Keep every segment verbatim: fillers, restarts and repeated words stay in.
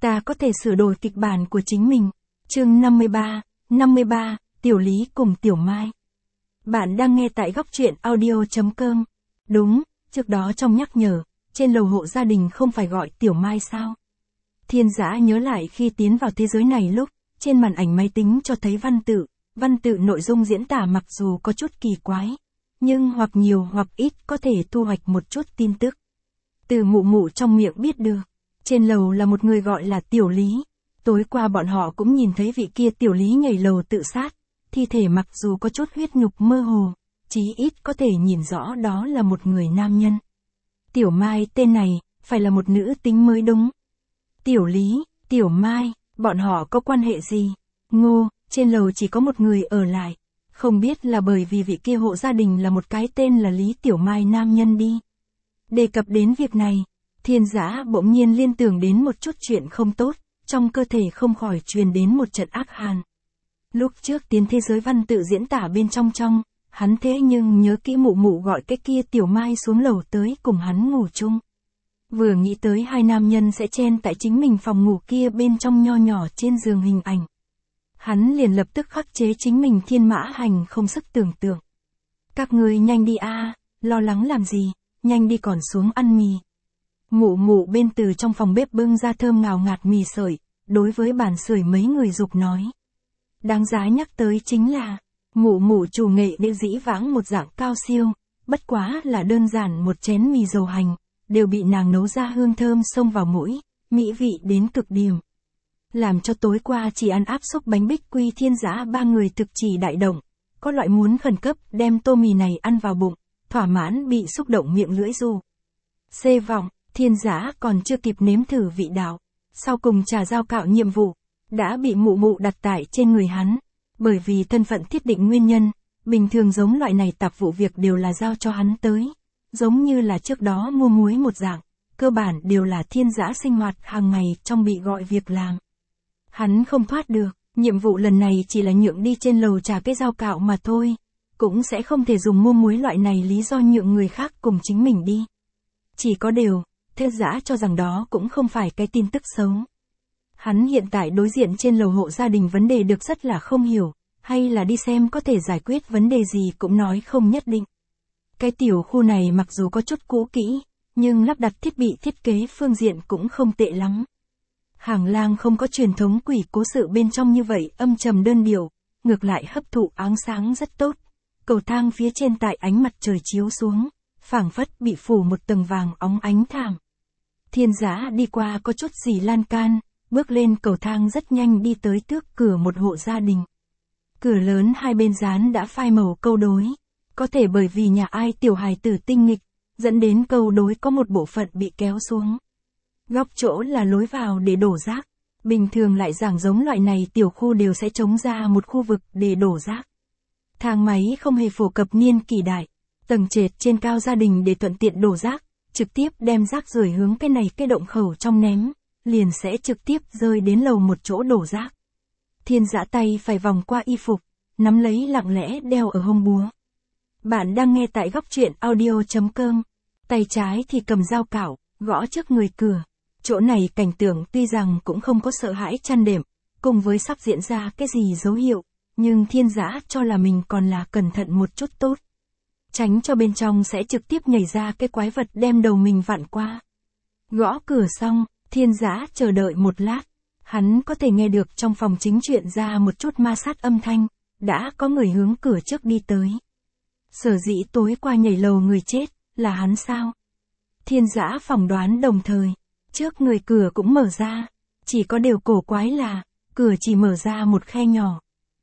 Ta có thể sửa đổi kịch bản của chính mình. Chương năm mươi ba, năm mươi ba, Tiểu Lý cùng Tiểu Mai. Bạn đang nghe tại góc truyện audio chấm com. Đúng, trước đó trong nhắc nhở, trên lầu hộ gia đình không phải gọi Tiểu Mai sao? Thiên Dã nhớ lại khi tiến vào thế giới này lúc, trên màn ảnh máy tính cho thấy văn tự, văn tự nội dung diễn tả mặc dù có chút kỳ quái, nhưng hoặc nhiều hoặc ít có thể thu hoạch một chút tin tức. Từ mụ mụ trong miệng biết được, trên lầu là một người gọi là Tiểu Lý. Tối qua bọn họ cũng nhìn thấy vị kia Tiểu Lý nhảy lầu tự sát, thi thể mặc dù có chút huyết nhục mơ hồ, chí ít có thể nhìn rõ đó là một người nam nhân. Tiểu Mai tên này, phải là một nữ tính mới đúng. Tiểu Lý, Tiểu Mai, bọn họ có quan hệ gì? Ngô, trên lầu chỉ có một người ở lại. Không biết là bởi vì vị kia hộ gia đình là một cái tên là Lý Tiểu Mai nam nhân đi. Đề cập đến việc này, Thiên Dã bỗng nhiên liên tưởng đến một chút chuyện không tốt, trong cơ thể không khỏi truyền đến một trận ác hàn. Lúc trước tiến thế giới văn tự diễn tả bên trong trong, hắn thế nhưng nhớ kỹ mụ mụ gọi cái kia Tiểu Mai xuống lầu tới cùng hắn ngủ chung. Vừa nghĩ tới hai nam nhân sẽ chen tại chính mình phòng ngủ kia bên trong nho nhỏ trên giường hình ảnh. Hắn liền lập tức khắc chế chính mình thiên mã hành không sức tưởng tượng. Các ngươi nhanh đi a, lo lắng làm gì, nhanh đi còn xuống ăn mì. Mụ mụ bên từ trong phòng bếp bưng ra thơm ngào ngạt mì sợi, đối với bàn sưởi mấy người dục nói. Đáng giá nhắc tới chính là, mụ mụ chủ nghệ đều dĩ vãng một dạng cao siêu, bất quá là đơn giản một chén mì dầu hành, đều bị nàng nấu ra hương thơm xông vào mũi, mỹ vị đến cực điểm. Làm cho tối qua chỉ ăn áp xúc bánh bích quy Thiên Dã ba người thực chỉ đại động, có loại muốn khẩn cấp đem tô mì này ăn vào bụng, thỏa mãn bị xúc động miệng lưỡi du. Xê vọng, Thiên Dã còn chưa kịp nếm thử vị đạo, sau cùng trà giao cạo nhiệm vụ, đã bị mụ mụ đặt tại trên người hắn, bởi vì thân phận thiết định nguyên nhân, bình thường giống loại này tạp vụ việc đều là giao cho hắn tới, giống như là trước đó mua muối một dạng, cơ bản đều là Thiên Dã sinh hoạt hàng ngày trong bị gọi việc làm. Hắn không thoát được, nhiệm vụ lần này chỉ là nhượng đi trên lầu trà cái dao cạo mà thôi, cũng sẽ không thể dùng mua muối loại này lý do nhượng người khác cùng chính mình đi. Chỉ có điều, Thiên Dã cho rằng đó cũng không phải cái tin tức xấu. Hắn hiện tại đối diện trên lầu hộ gia đình vấn đề được rất là không hiểu, hay là đi xem có thể giải quyết vấn đề gì cũng nói không nhất định. Cái tiểu khu này mặc dù có chút cũ kỹ, nhưng lắp đặt thiết bị thiết kế phương diện cũng không tệ lắm. Hàng lang không có truyền thống quỷ cố sự bên trong như vậy âm trầm đơn điệu, ngược lại hấp thụ ánh sáng rất tốt. Cầu thang phía trên tại ánh mặt trời chiếu xuống, phảng phất bị phủ một tầng vàng óng ánh thảm. Thiên Dã đi qua có chút gì lan can, bước lên cầu thang rất nhanh đi tới trước cửa một hộ gia đình. Cửa lớn hai bên dán đã phai màu câu đối, có thể bởi vì nhà ai tiểu hài tử tinh nghịch, dẫn đến câu đối có một bộ phận bị kéo xuống. Góc chỗ là lối vào để đổ rác, bình thường lại giảng giống loại này tiểu khu đều sẽ trống ra một khu vực để đổ rác. Thang máy không hề phổ cập niên kỷ đại, tầng trệt trên cao gia đình để thuận tiện đổ rác, trực tiếp đem rác rưởi hướng cái này cái động khẩu trong ném, liền sẽ trực tiếp rơi đến lầu một chỗ đổ rác. Thiên Dã tay phải vòng qua y phục, nắm lấy lặng lẽ đeo ở hông búa. Bạn đang nghe tại góc truyện audio chấm com, tay trái thì cầm dao cạo, gõ trước người cửa. Chỗ này cảnh tượng tuy rằng cũng không có sợ hãi chăn đệm, cùng với sắp diễn ra cái gì dấu hiệu, nhưng Thiên Dã cho là mình còn là cẩn thận một chút tốt. Tránh cho bên trong sẽ trực tiếp nhảy ra cái quái vật đem đầu mình vặn qua. Gõ cửa xong, Thiên Dã chờ đợi một lát, hắn có thể nghe được trong phòng chính chuyện ra một chút ma sát âm thanh, đã có người hướng cửa trước đi tới. Sở dĩ tối qua nhảy lầu người chết, là hắn sao? Thiên Dã phỏng đoán đồng thời. Trước người cửa cũng mở ra, chỉ có điều cổ quái là, cửa chỉ mở ra một khe nhỏ.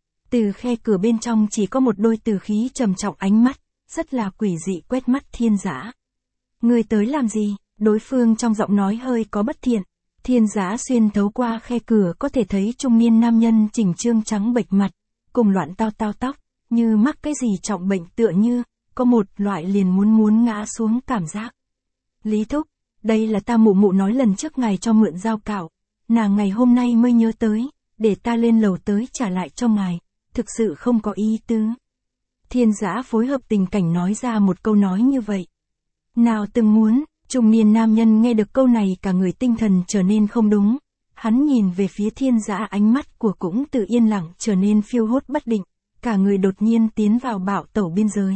Từ khe cửa bên trong chỉ có một đôi từ khí trầm trọng ánh mắt, rất là quỷ dị quét mắt Thiên Dã. Người tới làm gì? Đối phương trong giọng nói hơi có bất thiện. Thiên Dã xuyên thấu qua khe cửa có thể thấy trung niên nam nhân chỉnh trương trắng bệch mặt, cùng loạn tao tao tóc, như mắc cái gì trọng bệnh tựa như, có một loại liền muốn muốn ngã xuống cảm giác. Lý thúc. Đây là ta mụ mụ nói lần trước ngài cho mượn dao cạo, nàng ngày hôm nay mới nhớ tới, để ta lên lầu tới trả lại cho ngài, thực sự không có ý tứ. Thiên Dã phối hợp tình cảnh nói ra một câu nói như vậy. Nào từng muốn, trung niên nam nhân nghe được câu này cả người tinh thần trở nên không đúng, Hắn nhìn về phía Thiên Dã, ánh mắt của cũng từ yên lặng trở nên phiêu hốt bất định, cả người đột nhiên tiến vào bạo tẩu biên giới.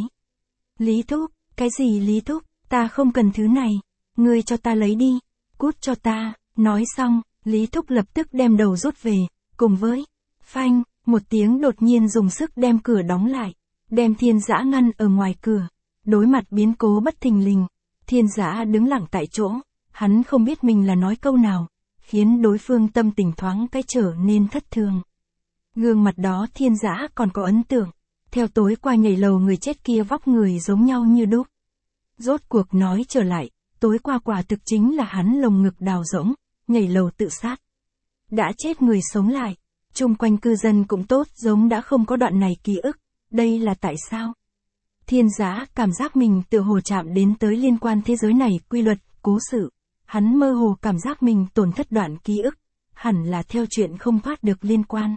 Lý Thúc, cái gì Lý Thúc, ta không cần thứ này, ngươi cho ta lấy đi, cút cho ta, nói xong, Lý Thúc lập tức đem đầu rút về, cùng với, phanh, một tiếng đột nhiên dùng sức đem cửa đóng lại, đem Thiên Dã ngăn ở ngoài cửa. Đối mặt biến cố bất thình lình, Thiên Dã đứng lặng tại chỗ, hắn không biết mình là nói câu nào, khiến đối phương tâm tình thoáng cái trở nên thất thường. Gương mặt đó Thiên Dã còn có ấn tượng, theo tối qua nhảy lầu người chết kia vóc người giống nhau như đúc. Rốt cuộc nói trở lại, tối qua quả thực chính là hắn lồng ngực đào rỗng, nhảy lầu tự sát. Đã chết người sống lại, chung quanh cư dân cũng tốt giống đã không có đoạn này ký ức, đây là tại sao? Thiên Dã cảm giác mình tựa hồ chạm đến tới liên quan thế giới này quy luật, cố sự. Hắn mơ hồ cảm giác mình tổn thất đoạn ký ức, hẳn là theo chuyện không thoát được liên quan.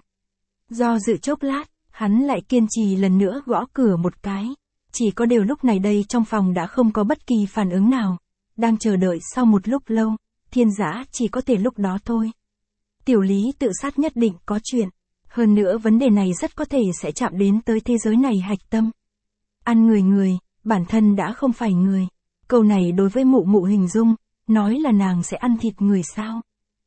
Do dự chốc lát, hắn lại kiên trì lần nữa gõ cửa một cái. Chỉ có điều lúc này đây trong phòng đã không có bất kỳ phản ứng nào. Đang chờ đợi sau một lúc lâu, Thiên Dã chỉ có thể lúc đó thôi. Tiểu Lý tự sát nhất định có chuyện. Hơn nữa vấn đề này rất có thể sẽ chạm đến tới thế giới này hạch tâm. Ăn người người, bản thân đã không phải người. Câu này đối với mụ mụ hình dung, nói là nàng sẽ ăn thịt người sao?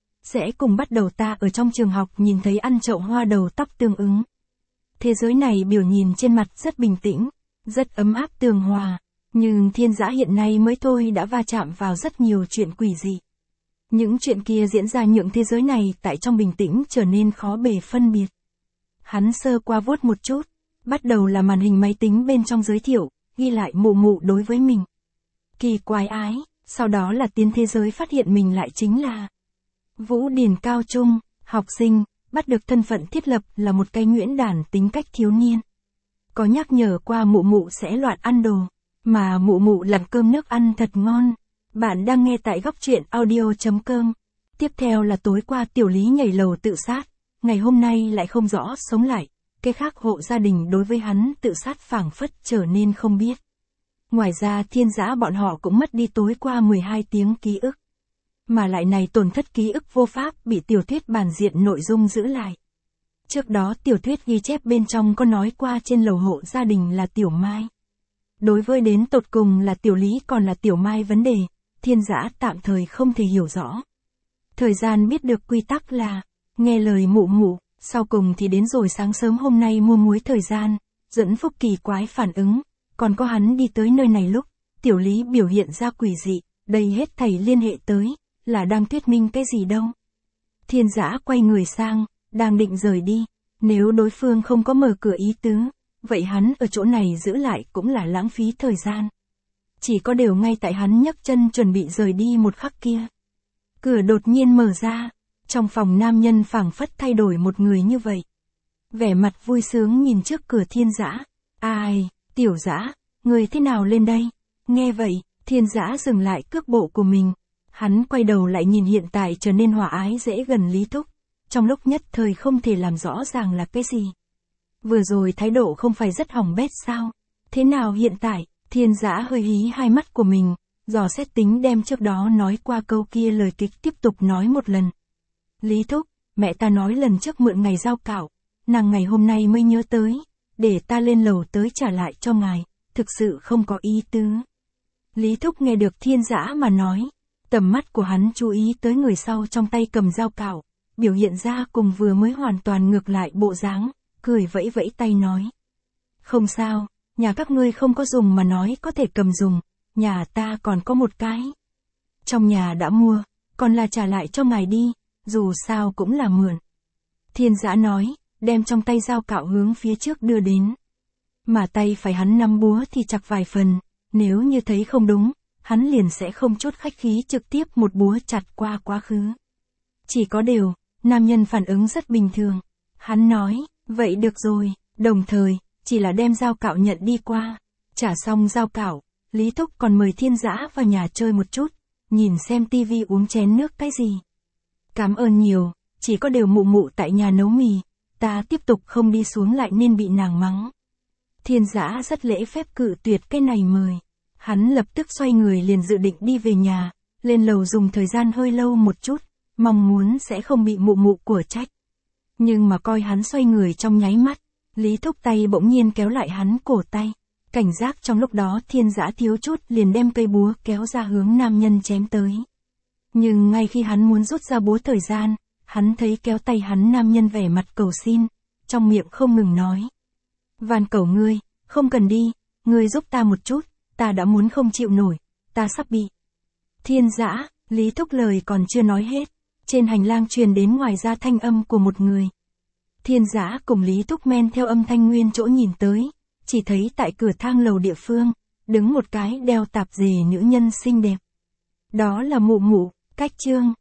Sẽ cùng bắt đầu ta ở trong trường học nhìn thấy ăn chậu hoa đầu tóc tương ứng. Thế giới này biểu nhìn trên mặt rất bình tĩnh, rất ấm áp tường hòa, nhưng Thiên Dã hiện nay mới thôi đã va chạm vào rất nhiều chuyện quỷ dị. Những chuyện kia diễn ra nhượng thế giới này tại trong bình tĩnh trở nên khó bề phân biệt. Hắn sơ qua vuốt một chút, bắt đầu là màn hình máy tính bên trong giới thiệu, ghi lại mụ mụ đối với mình. Kỳ quái ái, sau đó là tiến thế giới phát hiện mình lại chính là Vũ Điển cao trung, học sinh, bắt được thân phận thiết lập là một cái nhuyễn đản tính cách thiếu niên. Có nhắc nhở qua mụ mụ sẽ loạn ăn đồ, mà mụ mụ làm cơm nước ăn thật ngon. Bạn đang nghe tại góc truyện audio chấm com. Tiếp theo là tối qua Tiểu Lý nhảy lầu tự sát, ngày hôm nay lại không rõ sống lại, cái khác hộ gia đình đối với hắn tự sát phảng phất trở nên không biết. Ngoài ra Thiên Dã bọn họ cũng mất đi tối qua mười hai tiếng ký ức. Mà lại này tổn thất ký ức vô pháp bị tiểu thuyết bản diện nội dung giữ lại. Trước đó tiểu thuyết ghi chép bên trong có nói qua trên lầu hộ gia đình là Tiểu Mai. Đối với đến tột cùng là Tiểu Lý còn là Tiểu Mai vấn đề, Thiên Dã tạm thời không thể hiểu rõ. Thời gian biết được quy tắc là, nghe lời mụ mụ, sau cùng thì đến rồi sáng sớm hôm nay mua muối thời gian, dẫn Phúc kỳ quái phản ứng, còn có hắn đi tới nơi này lúc, Tiểu Lý biểu hiện ra quỷ dị, đây hết thảy liên hệ tới, là đang thuyết minh cái gì đâu. Thiên Dã quay người sang, đang định rời đi, nếu đối phương không có mở cửa ý tứ, vậy hắn ở chỗ này giữ lại cũng là lãng phí thời gian. Chỉ có điều ngay tại hắn nhấc chân chuẩn bị rời đi một khắc kia. Cửa đột nhiên mở ra, trong phòng nam nhân phảng phất thay đổi một người như vậy. Vẻ mặt vui sướng nhìn trước cửa Thiên Dã, ai, Tiểu Dã, người thế nào lên đây? Nghe vậy, Thiên Dã dừng lại cước bộ của mình. Hắn quay đầu lại nhìn hiện tại trở nên hòa ái dễ gần Lý Thúc, trong lúc nhất thời không thể làm rõ ràng là cái gì. Vừa rồi thái độ không phải rất hỏng bét sao? Thế nào hiện tại? Thiên Dã hơi hí hai mắt của mình, dò xét tính đem trước đó nói qua câu kia lời kịch tiếp tục nói một lần. Lý Thúc, mẹ ta nói lần trước mượn ngày giao cạo, nàng ngày hôm nay mới nhớ tới, để ta lên lầu tới trả lại cho ngài, thực sự không có ý tứ. Lý Thúc nghe được Thiên Dã mà nói, tầm mắt của hắn chú ý tới người sau trong tay cầm dao cạo, biểu hiện ra cùng vừa mới hoàn toàn ngược lại bộ dáng, cười vẫy vẫy tay nói. Không sao, nhà các ngươi không có dùng mà nói có thể cầm dùng, nhà ta còn có một cái. Trong nhà đã mua, còn là trả lại cho ngài đi, dù sao cũng là mượn. Thiên Dã nói, đem trong tay dao cạo hướng phía trước đưa đến. Mà tay phải hắn nắm búa thì chặt vài phần, nếu như thấy không đúng, hắn liền sẽ không chút khách khí trực tiếp một búa chặt qua quá khứ. Chỉ có điều, nam nhân phản ứng rất bình thường. Hắn nói, vậy được rồi, đồng thời, chỉ là đem dao cạo nhận đi qua. Trả xong dao cạo, Lý Thúc còn mời Thiên Dã vào nhà chơi một chút, nhìn xem tivi uống chén nước cái gì. Cảm ơn nhiều, chỉ có điều mụ mụ tại nhà nấu mì, ta tiếp tục không đi xuống lại nên bị nàng mắng. Thiên Dã rất lễ phép cự tuyệt cái này mời. Hắn lập tức xoay người liền dự định đi về nhà, lên lầu dùng thời gian hơi lâu một chút, mong muốn sẽ không bị mụ mụ của trách. Nhưng mà coi hắn xoay người trong nháy mắt, Lý Thúc tay bỗng nhiên kéo lại hắn cổ tay. Cảnh giác trong lúc đó Thiên Dã thiếu chút liền đem cây búa kéo ra hướng nam nhân chém tới. Nhưng ngay khi hắn muốn rút ra búa thời gian, hắn thấy kéo tay hắn nam nhân vẻ mặt cầu xin, trong miệng không ngừng nói. Van cầu ngươi, không cần đi, ngươi giúp ta một chút, ta đã muốn không chịu nổi, ta sắp bị. Thiên Dã, Lý Thúc lời còn chưa nói hết, trên hành lang truyền đến ngoài ra thanh âm của một người. Thiên Dã cùng Lý Thúc men theo âm thanh nguyên chỗ nhìn tới, chỉ thấy tại cửa thang lầu địa phương, đứng một cái đeo tạp dề nữ nhân xinh đẹp. Đó là mụ mụ, Cách Trương.